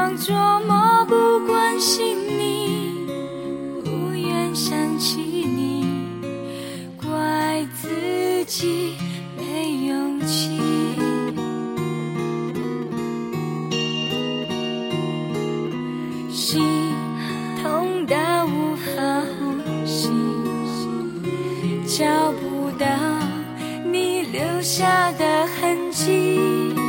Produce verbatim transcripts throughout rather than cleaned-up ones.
常琢磨不关心你，不愿想起你，怪自己没勇气。心痛到无法呼吸，找不到你留下的痕迹，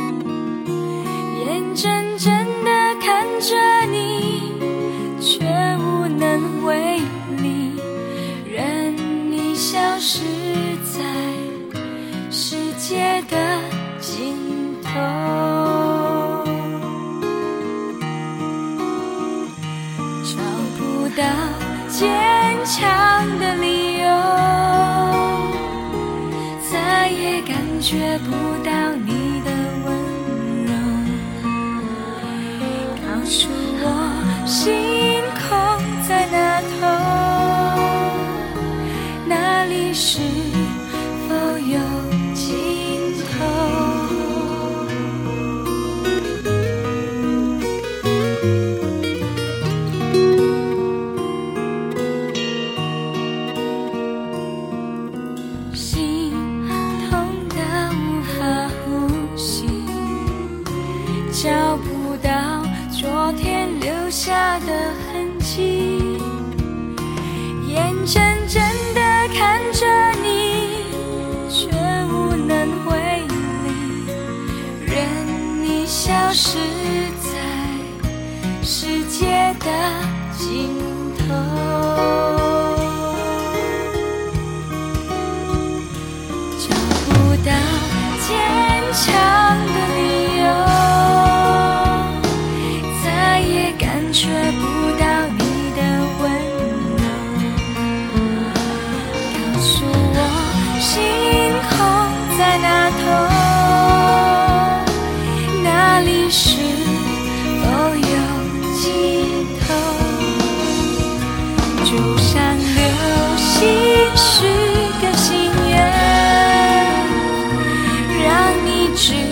眼睁睁地看着你，却无能为力，任你消失在世界的尽头。找不到坚强的理由，再也感觉不到你的温柔，告诉我星空在那头，那里是否有尽头。心痛得无法呼吸，找不到昨天留下的痕迹，眼睁睁地看着你，却无能为力，任你消失在世界的尽头。找不到坚强的理由，再也感觉不到你的温柔，告诉我星空在那头，那里是否有尽头。就像流星许个心愿，让你知